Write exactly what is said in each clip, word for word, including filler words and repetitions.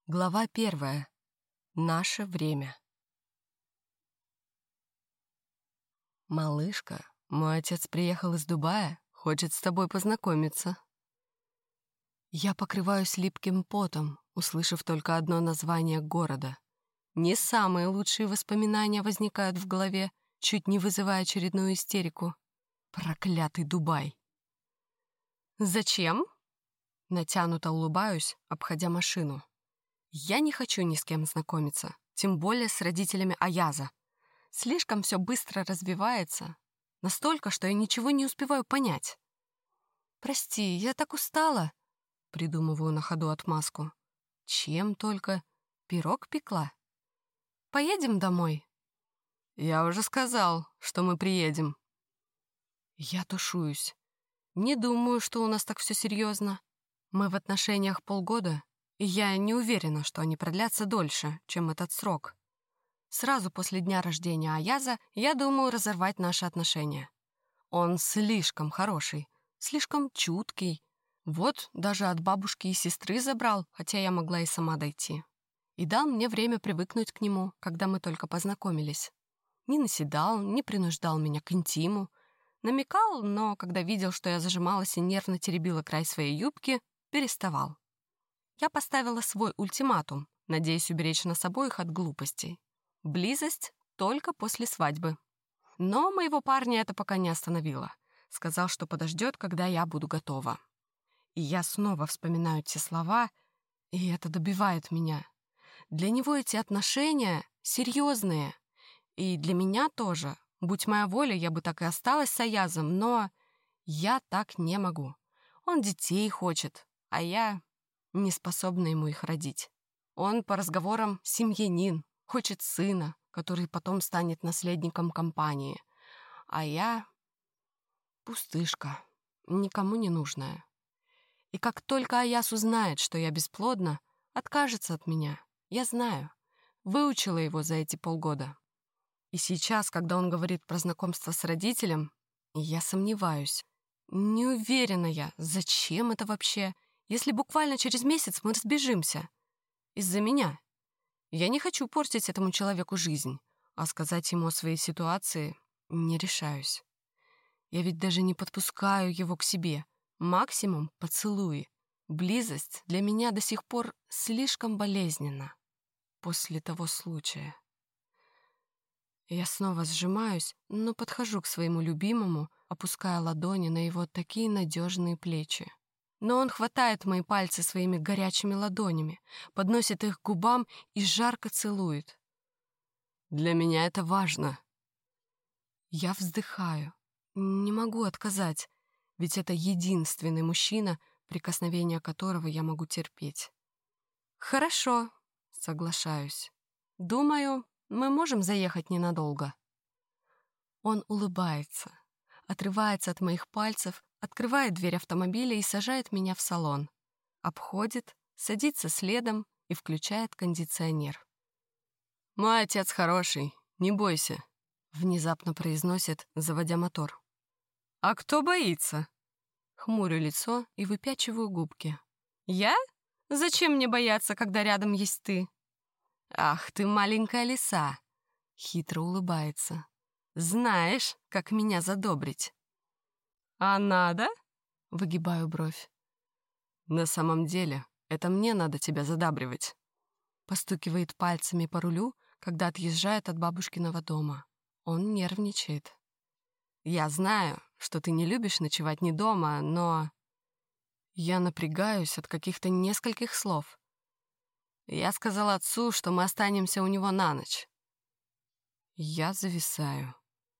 Глава первая. Наше время. «Малышка, мой отец приехал из Дубая, хочет с тобой познакомиться». Я покрываюсь липким потом, услышав только одно название города. Не самые лучшие воспоминания возникают в голове, чуть не вызывая очередную истерику. Проклятый Дубай. «Зачем?» Натянуто улыбаюсь, обходя машину. Я не хочу ни с кем знакомиться, тем более с родителями Аяза. Слишком все быстро развивается, настолько, что я ничего не успеваю понять. «Прости, я так устала», — придумываю на ходу отмазку. «Чем только? Пирог пекла? Поедем домой?» «Я уже сказал, что мы приедем». Я тушуюсь. Не думаю, что у нас так все серьезно. Мы в отношениях полгода, и я не уверена, что они продлятся дольше, чем этот срок. Сразу после дня рождения Аяза я думаю разорвать наши отношения. Он слишком хороший, слишком чуткий. Вот даже от бабушки и сестры забрал, хотя я могла и сама дойти. И дал мне время привыкнуть к нему, когда мы только познакомились. Не наседал, не принуждал меня к интиму. Намекал, но когда видел, что я зажималась и нервно теребила край своей юбки, переставал. Я поставила свой ультиматум, надеясь уберечь нас обоих от глупостей. Близость только после свадьбы. Но моего парня это пока не остановило. Сказал, что подождет, когда я буду готова. И я снова вспоминаю те слова, и это добивает меня. Для него эти отношения серьезные. И для меня тоже. Будь моя воля, я бы так и осталась с Аязом, но я так не могу. Он детей хочет, а я не способна ему их родить. Он по разговорам семьянин, хочет сына, который потом станет наследником компании. А я пустышка, никому не нужная. И как только Аяз узнает, что я бесплодна, откажется от меня. Я знаю, выучила его за эти полгода. И сейчас, когда он говорит про знакомство с родителем, я сомневаюсь. Не уверена я, зачем это вообще, если буквально через месяц мы разбежимся. Из-за меня. Я не хочу портить этому человеку жизнь, а сказать ему о своей ситуации не решаюсь. Я ведь даже не подпускаю его к себе. Максимум — поцелуи. Близость для меня до сих пор слишком болезненна. После того случая. Я снова сжимаюсь, но подхожу к своему любимому, опуская ладони на его такие надежные плечи. Но он хватает мои пальцы своими горячими ладонями, подносит их к губам и жарко целует. Для меня это важно. Я вздыхаю. Не могу отказать, ведь это единственный мужчина, прикосновение которого я могу терпеть. Хорошо, соглашаюсь. Думаю, мы можем заехать ненадолго. Он улыбается, отрывается от моих пальцев, открывает дверь автомобиля и сажает меня в салон. Обходит, садится следом и включает кондиционер. «Мой отец хороший, не бойся», — внезапно произносит, заводя мотор. «А кто боится?» Хмурю лицо и выпячиваю губки. «Я? Зачем мне бояться, когда рядом есть ты?» «Ах ты, маленькая лиса!» — хитро улыбается. «Знаешь, как меня задобрить?» «А надо?» — выгибаю бровь. «На самом деле, это мне надо тебя задабривать», — постукивает пальцами по рулю, когда отъезжает от бабушкиного дома. Он нервничает. «Я знаю, что ты не любишь ночевать не дома, но...» Я напрягаюсь от каких-то нескольких слов. Я сказал отцу, что мы останемся у него на ночь. Я зависаю.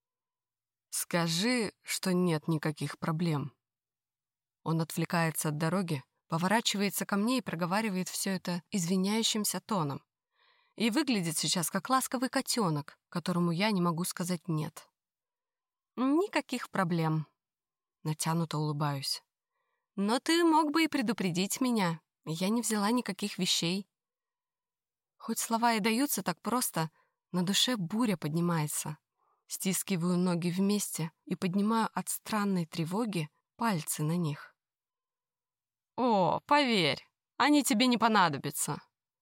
«Скажи, что нет никаких проблем». Он отвлекается от дороги, поворачивается ко мне и проговаривает все это извиняющимся тоном. И выглядит сейчас как ласковый котенок, которому я не могу сказать «нет». «Никаких проблем», — натянуто улыбаюсь. «Но ты мог бы и предупредить меня. Я не взяла никаких вещей». Хоть слова и даются так просто, на душе буря поднимается. Стискиваю ноги вместе и поднимаю от странной тревоги пальцы на них. «О, поверь, они тебе не понадобятся».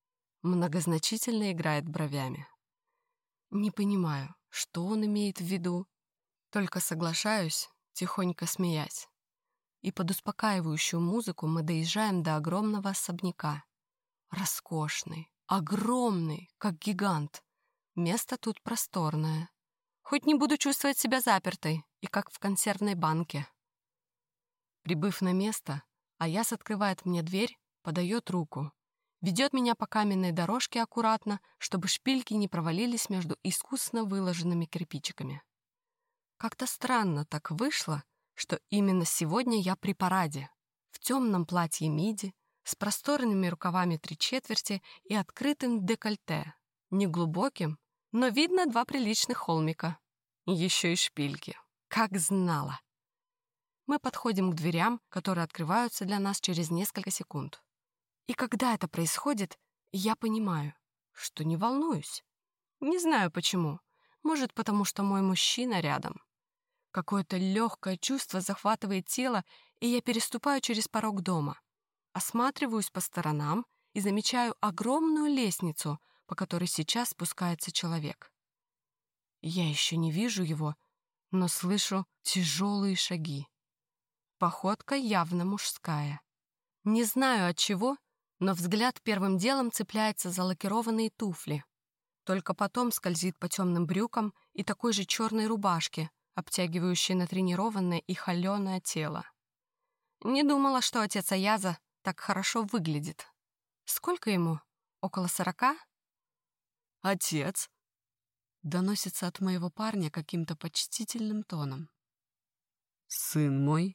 многозначительно играет бровями. Не понимаю, что он имеет в виду, только соглашаюсь, тихонько смеясь. И под успокаивающую музыку мы доезжаем до огромного особняка. Роскошный, огромный, как гигант. Место тут просторное. Хоть не буду чувствовать себя запертой и как в консервной банке. Прибыв на место, Аяз открывает мне дверь, подает руку. Ведет меня по каменной дорожке аккуратно, чтобы шпильки не провалились между искусно выложенными кирпичиками. Как-то странно так вышло, что именно сегодня я при параде, в темном платье миди, с просторными рукавами три четверти и открытым декольте, неглубоким, но видно два приличных холмика. Еще и шпильки. Как знала. Мы подходим к дверям, которые открываются для нас через несколько секунд. И когда это происходит, я понимаю, что не волнуюсь. Не знаю почему. Может, потому что мой мужчина рядом. Какое-то легкое чувство захватывает тело, и я переступаю через порог дома. Осматриваюсь по сторонам и замечаю огромную лестницу, по которой сейчас спускается человек. Я еще не вижу его, но слышу тяжелые шаги. Походка явно мужская. Не знаю от чего, но взгляд первым делом цепляется за лакированные туфли. Только потом скользит по темным брюкам и такой же черной рубашке, обтягивающей натренированное и холеное тело. Не думала, что отец Аяза так хорошо выглядит. Сколько ему? Около сорока? «Отец!» — доносится от моего парня каким-то почтительным тоном. «Сын мой!»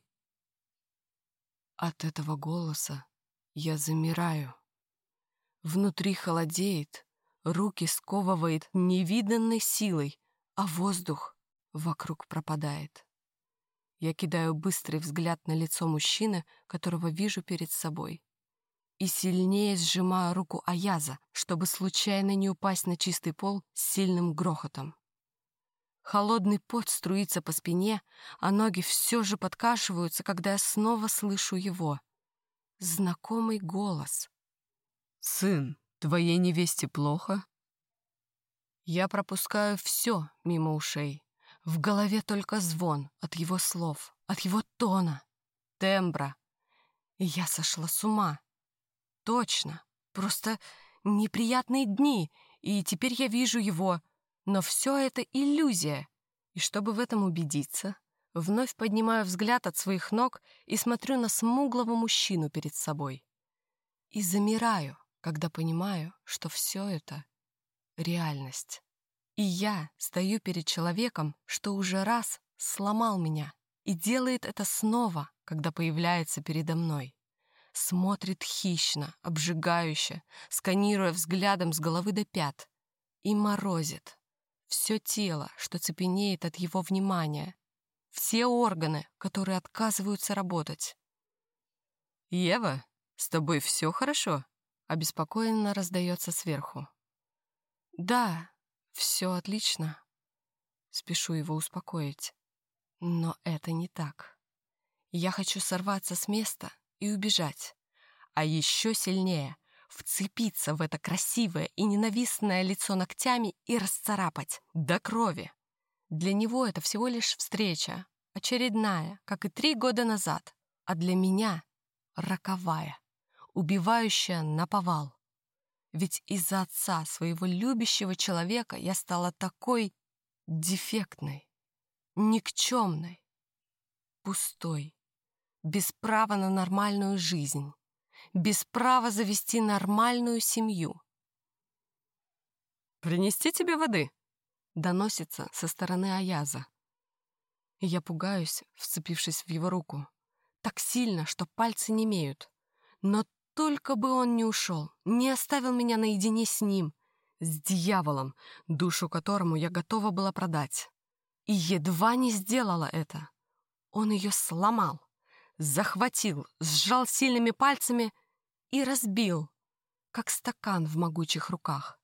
От этого голоса я замираю. Внутри холодеет, руки сковывает невиданной силой, а воздух вокруг пропадает. Я кидаю быстрый взгляд на лицо мужчины, которого вижу перед собой, и сильнее сжимаю руку Аяза, чтобы случайно не упасть на чистый пол с сильным грохотом. Холодный пот струится по спине, а ноги все же подкашиваются, когда я снова слышу его. Знакомый голос. «Сын, твоей невесте плохо?» Я пропускаю все мимо ушей. В голове только звон от его слов, от его тона, тембра. И я сошла с ума. Точно, просто неприятные дни, и теперь я вижу его, но все это иллюзия. И чтобы в этом убедиться, вновь поднимаю взгляд от своих ног и смотрю на смуглого мужчину перед собой. И замираю, когда понимаю, что все это — реальность. И я стою перед человеком, что уже раз сломал меня, и делает это снова, когда появляется передо мной. Смотрит хищно, обжигающе, сканируя взглядом с головы до пят, и морозит. Все тело, что цепенеет от его внимания, все органы, которые отказываются работать. «Ева, с тобой все хорошо?» — обеспокоенно раздается сверху. «Да, все отлично», — спешу его успокоить. Но это не так. Я хочу сорваться с места и убежать, а еще сильнее вцепиться в это красивое и ненавистное лицо ногтями и расцарапать до крови. Для него это всего лишь встреча, очередная, как и три года назад, а для меня — роковая, убивающая наповал. Ведь из-за отца своего любящего человека я стала такой дефектной, никчемной, пустой, без права на нормальную жизнь, без права завести нормальную семью. «Принести тебе воды?» — доносится со стороны Аяза. Я пугаюсь, вцепившись в его руку, так сильно, что пальцы немеют. Но только бы он не ушел, не оставил меня наедине с ним, с дьяволом, душу которому я готова была продать. И едва не сделала это. Он ее сломал, захватил, сжал сильными пальцами и разбил, как стакан в могучих руках.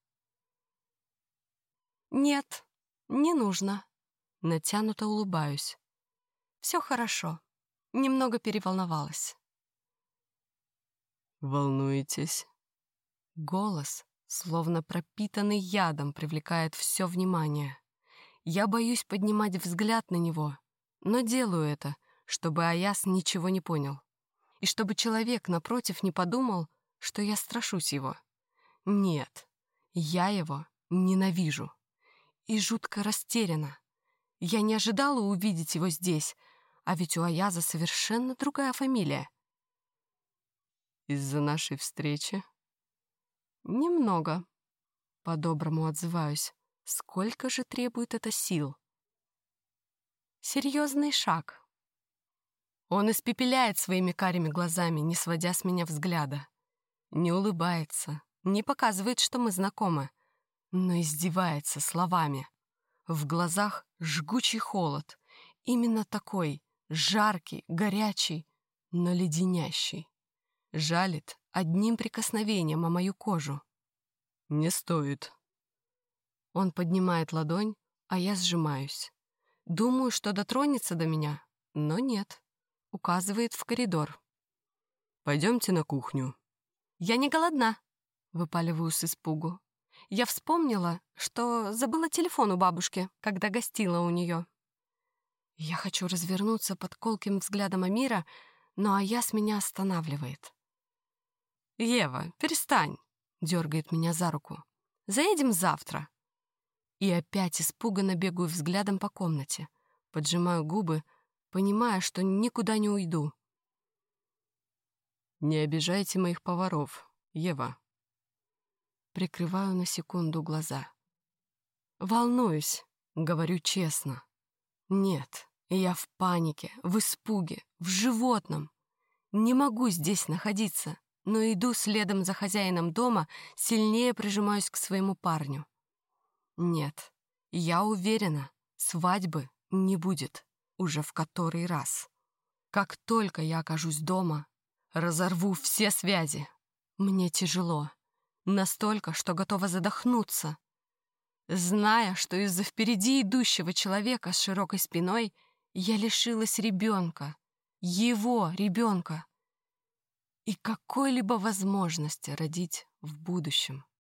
«Нет, не нужно», — натянуто улыбаюсь. «Все хорошо, немного переволновалась». «Волнуетесь?» Голос словно пропитанный ядом, привлекает все внимание. Я боюсь поднимать взгляд на него, но делаю это, чтобы Аяз ничего не понял. И чтобы человек напротив не подумал, что я страшусь его. Нет, я его ненавижу. И жутко растеряна. Я не ожидала увидеть его здесь, а ведь у Аяза совершенно другая фамилия. Из-за нашей встречи? Немного. По-доброму отзываюсь. Сколько же требует это сил? Серьезный шаг. Он испепеляет своими карими глазами, не сводя с меня взгляда. Не улыбается, не показывает, что мы знакомы, но издевается словами. В глазах жгучий холод. Именно такой, жаркий, горячий, но леденящий. Жалит одним прикосновением о мою кожу. Не стоит. Он поднимает ладонь, а я сжимаюсь. Думаю, что дотронется до меня, но нет. Указывает в коридор. Пойдемте на кухню. Я не голодна, выпаливаю с испугу. Я вспомнила, что забыла телефон у бабушки, когда гостила у нее. Я хочу развернуться под колким взглядом Амира, но Аяз меня останавливает. «Ева, перестань!» — дергает меня за руку. «Заедем завтра!» И опять испуганно бегаю взглядом по комнате, поджимаю губы, понимая, что никуда не уйду. «Не обижайте моих поваров, Ева!» Прикрываю на секунду глаза. Волнуюсь, говорю честно. Нет, я в панике, в испуге, в животном. Не могу здесь находиться, но иду следом за хозяином дома, сильнее прижимаюсь к своему парню. Нет, я уверена, свадьбы не будет уже в который раз. Как только я окажусь дома, разорву все связи. Мне тяжело, настолько, что готова задохнуться. Зная, что из-за впереди идущего человека с широкой спиной я лишилась ребенка, его ребенка, и какой-либо возможности родить в будущем.